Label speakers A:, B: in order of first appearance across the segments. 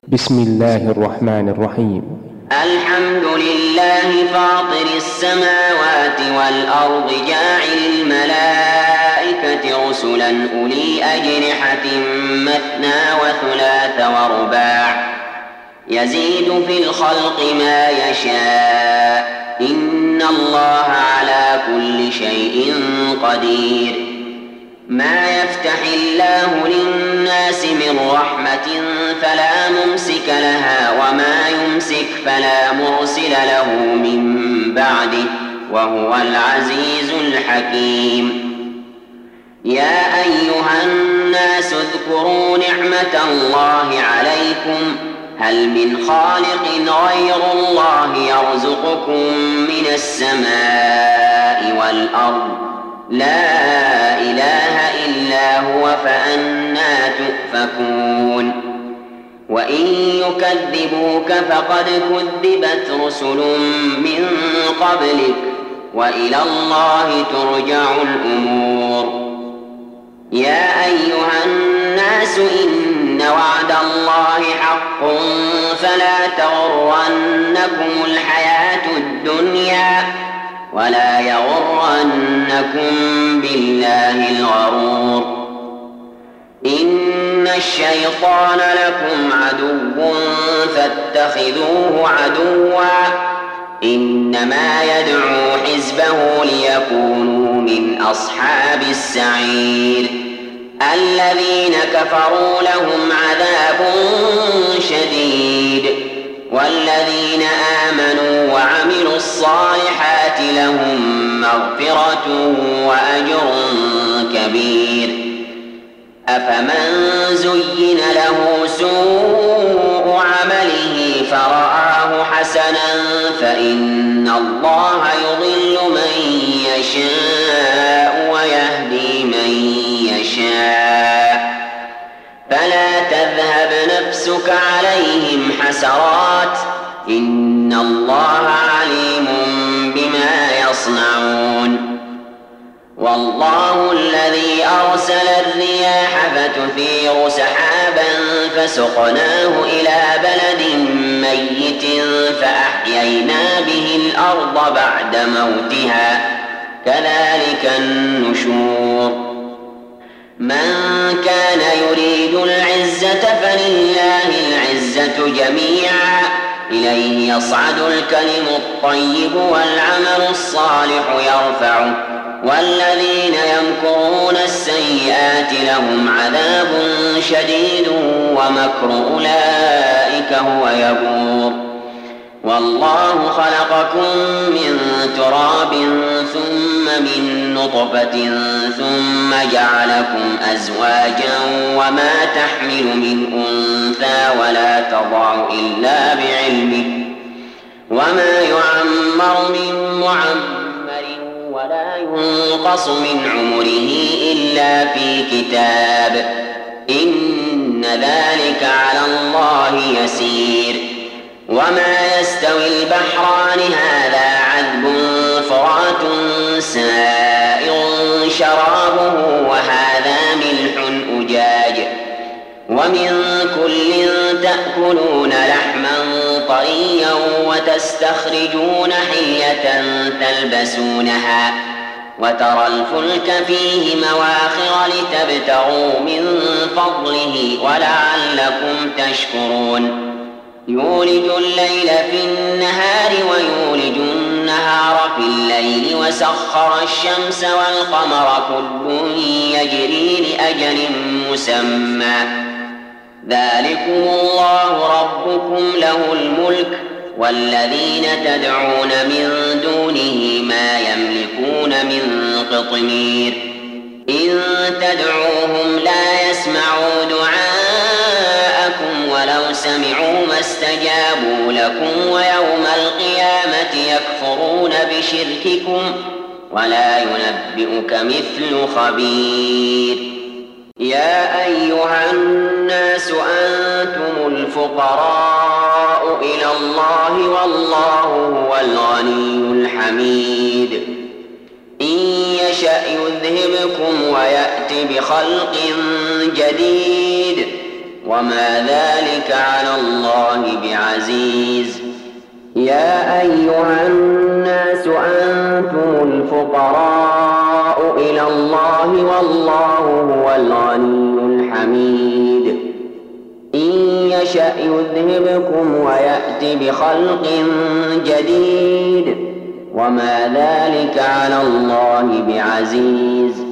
A: بسم الله الرحمن الرحيم.
B: الحمد لله فاطر السماوات والأرض جاعل الملائكة رسلا أولي أجنحة مثنى وثلاث ورباع يزيد في الخلق ما يشاء إن الله على كل شيء قدير. ما يفتح الله للناس من رحمة فلا ممسك لها وما يمسك فلا مرسل له من بعده وهو العزيز الحكيم. يا أيها الناس اذكروا نعمة الله عليكم هل من خالق غير الله يرزقكم من السماء والأرض لا إله إلا هو فأنى تؤفكون. وإن يكذبوك فقد كذبت رسل من قبلك وإلى الله ترجع الأمور. يا أيها الناس إن وعد الله حق فلا تغرنكم الحياة الدنيا ولا يغرنكم بالله الغرور. إن الشيطان لكم عدو فاتخذوه عدوا إنما يدعو حزبه ليكونوا من أصحاب السعير. الذين كفروا لهم عذاب شديد والذين آمنوا وعملوا الصالحات لهم مغفرة وأجر كبير. أفمن زين له سوء عمله فرآه حسنا فإن الله يضل من يشاء ويهدي من يشاء فلا تذهب نفسك عليهم حسرات إن الله عليم بما يصنعون. والله الذي أرسل الرياح فتثير سحابا فسقناه إلى بلد ميت فأحيينا به الأرض بعد موتها كذلك النشور. من كان يريد العزة فلله العزة جميعا إليه يصعد الكلم الطيب والعمل الصالح يرفعه والذين يمكرون السيئات لهم عذاب شديد ومكر أولئك هو يبور. والله خلقكم من تراب ثم من نطفة ثم جعلكم أزواجا وما تحمل من أنثى ولا تضع إلا بعلمه وما يعمر من معمر ولا ينقص من عمره إلا في كتاب إن ذلك على الله يسير. وما يستوي البحران هذا عذب فرات سائغ شرابه وهذا ملح أجاج ومن كل تأكلون لحما طريا وتستخرجون حلية تلبسونها وترى الفلك فيه مواخر لتبتغوا من فضله ولعلكم تشكرون. يولج الليل في النهار ويولج النهار في الليل وسخر الشمس والقمر كل يجري لأجل مسمى ذلكم الله ربكم له الملك والذين تدعون من دونه ما يملكون من قطمير. إن تدعوهم لا يسمعوا دعاءكم ولو سمعوا ما استجابوا لكم ويوم القيامة يكفرون بشرككم ولا ينبئك مثل خبير. يا أيها الناس أنتم الفقراء إلى الله والله هو الغني الحميد. إن يشأ يذهبكم ويأت بخلق جديد وما ذلك على الله بعزيز. يا أيها الناس أنتم الفقراء إلى الله والله هو الغني الحميد. إن يشأ يذهبكم ويأت بخلق جديد وما ذلك على الله بعزيز.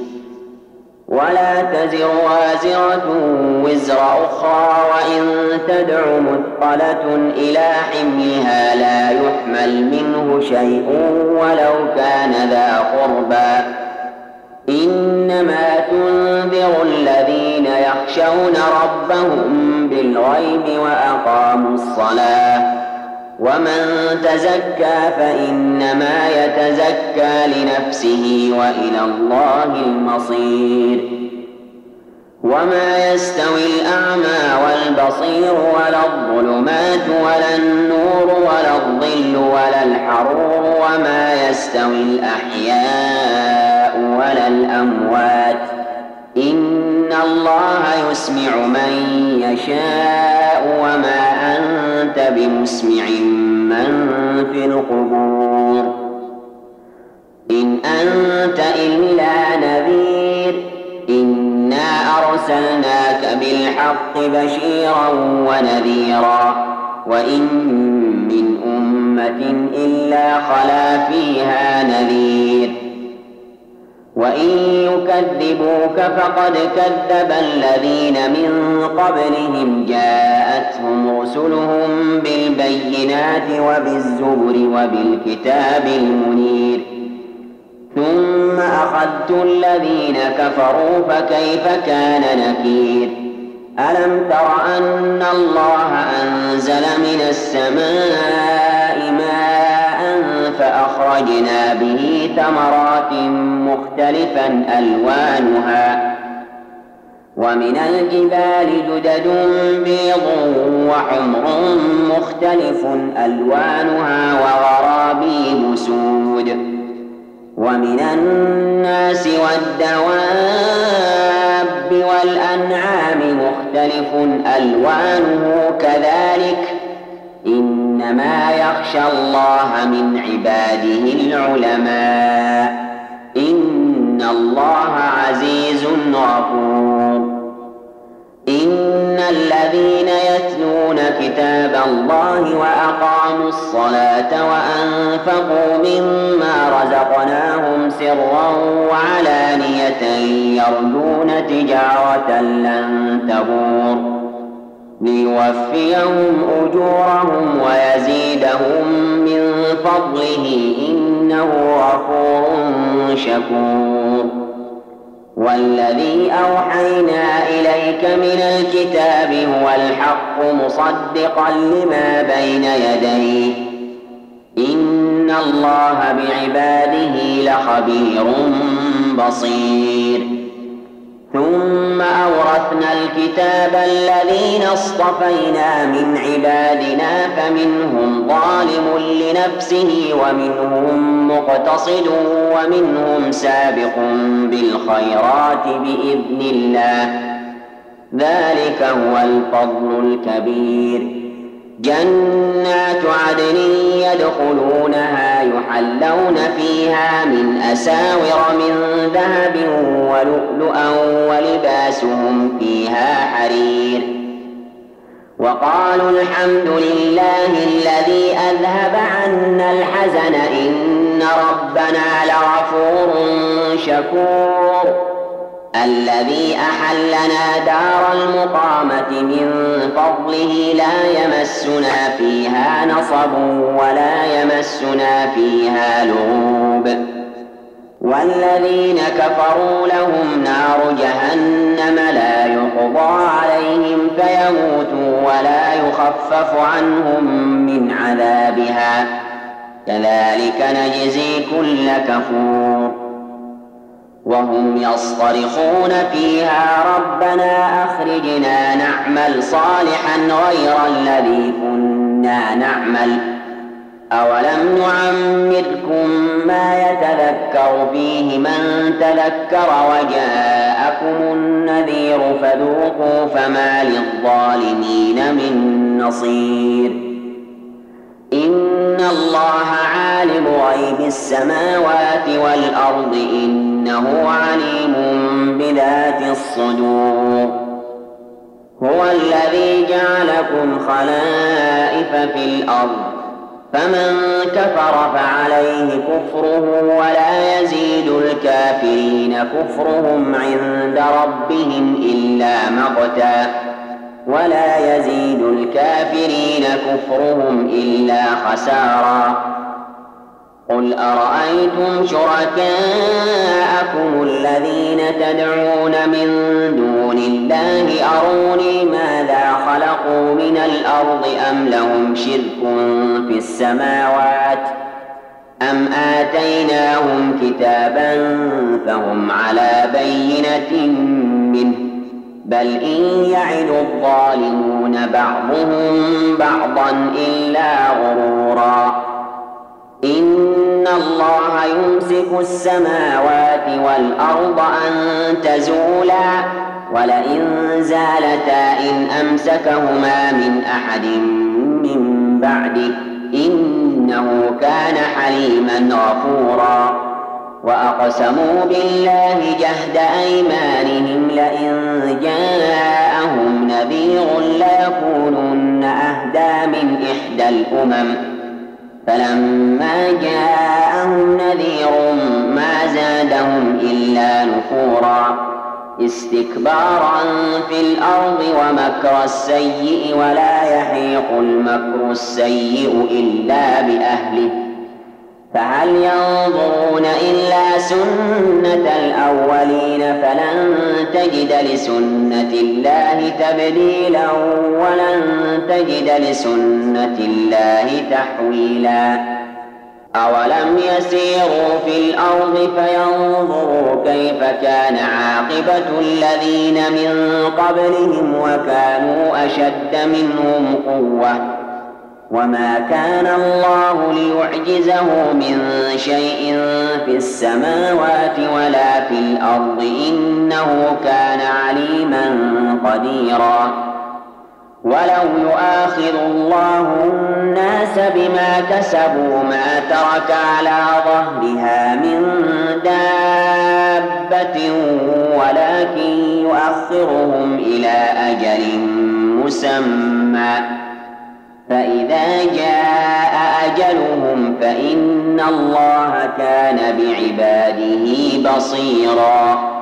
B: ولا تزر وازرة وزر أخرى وإن تدع مثقلة إلى حملها لا يحمل منه شيء ولو كان ذا قربى. إنما تنذر الذين يخشون ربهم بالغيب وأقاموا الصلاة ومن تزكى فإنما يتزكى لنفسه وإلى الله المصير. وما يستوي الأعمى والبصير ولا الظلمات ولا النور ولا الظل ولا الحرور وما يستوي الأحياء ولا الأموات إن الله يسمع من يشاء وما أنت بمسمع من في القبور إن أنت إلا نذير. إنا أرسلناك بالحق بشيرا ونذيرا وإن من أمة إلا خلا فيها نذير. وإن يكذبوك فقد كذب الذين من قبلهم جاءتهم رسلهم بالبينات وبالزبر وبالكتاب المنير. ثم أخذت الذين كفروا فكيف كان نكير. ألم تر أن الله أنزل من السماء ماء فأخرجنا به ثمرات مختلفا ألوانها ومن الجبال جدد بيض وحمر مختلف ألوانها وغرابيب سود ومن الناس والدواب والأنعام مختلف ألوانه كذلك إنما يخشى الله من عباده العلماء إن الله عزيز غفور. إن الذين يتلون كتاب الله وأقاموا الصلاة وأنفقوا مما رزقناهم سرا وعلانية يرجون تجارة لن تبور ليوفيهم أجورهم ويزيدهم من فضله إنه غفور شكور. والذي أوحينا إليك من الكتاب هو الحق مصدقا لما بين يديه إن الله بعباده لخبير بصير. ثم أورثنا الكتاب الذين اصطفينا من عبادنا فمنهم ظالم لنفسه ومنهم مقتصد ومنهم سابق بالخيرات بإذن الله ذلك هو الفضل الكبير. جنات عدن يدخلونها يحلون فيها من أساور من ذهب ولؤلؤا ولباسهم فيها حرير. وقالوا الحمد لله الذي أذهب عنا الحزن إن ربنا لغفور شكور. الذي أحلنا دار المقامة من فضله لا يمسنا فيها نصب ولا يمسنا فيها لغوب. والذين كفروا لهم نار جهنم لا يقضى عليهم فيموتوا ولا يخفف عنهم من عذابها كذلك نجزي كل كفور. وهم يصطرخون فيها ربنا أخرجنا نعمل صالحا غير الذي كنا نعمل أولم نعمركم ما يتذكر فيه من تذكر وجاءكم النذير فذوقوا فما للظالمين من نصير إن الله عالم غيب السماوات والأرض إنه عليم بذات الصدور هو الذي جعلكم خلائف في الأرض فمن كفر فعليه كفره ولا يزيد الكافرين كفرهم عند ربهم إلا مقتا ولا يزيد الكافرين كفرهم إلا خسارا قل أرأيتم شركاءكم الذين تدعون من دون الله أروني ماذا خلقوا من الأرض أم لهم شرك في السماوات أم آتيناهم كتابا فهم على بينة منه بل إن يعد الظالمون بعضهم بعضا إلا غرورا إن الله يمسك السماوات والأرض أن تزولا ولئن زالتا إن أمسكهما من أحد من بعده إنه كان حليما غفورا وأقسموا بالله جهد أيمانهم لئن جاءهم نذير ليكونن أهدى من إحدى الأمم فلما جاءهم نذير ما زادهم إلا نفورا استكبارا في الأرض ومكر السيء ولا يحيق المكر السيء إلا بأهله فهل ينظرون إلا سنة الأولين فلن تجد لسنة الله تبديلا ولن تجد لسنة الله تحويلا أولم يسيروا في الأرض فينظروا كيف كان عاقبة الذين من قبلهم وكانوا أشد منهم قوة وما كان الله ليعجزه من شيء في السماوات ولا في الأرض إنه كان عليما قديرا ولو يؤاخذ الله الناس بما كسبوا ما ترك على ظهرها من دابة ولكن يؤخرهم إلى أجل مسمى فإذا جاء أجلهم فإن الله كان بعباده بصيرا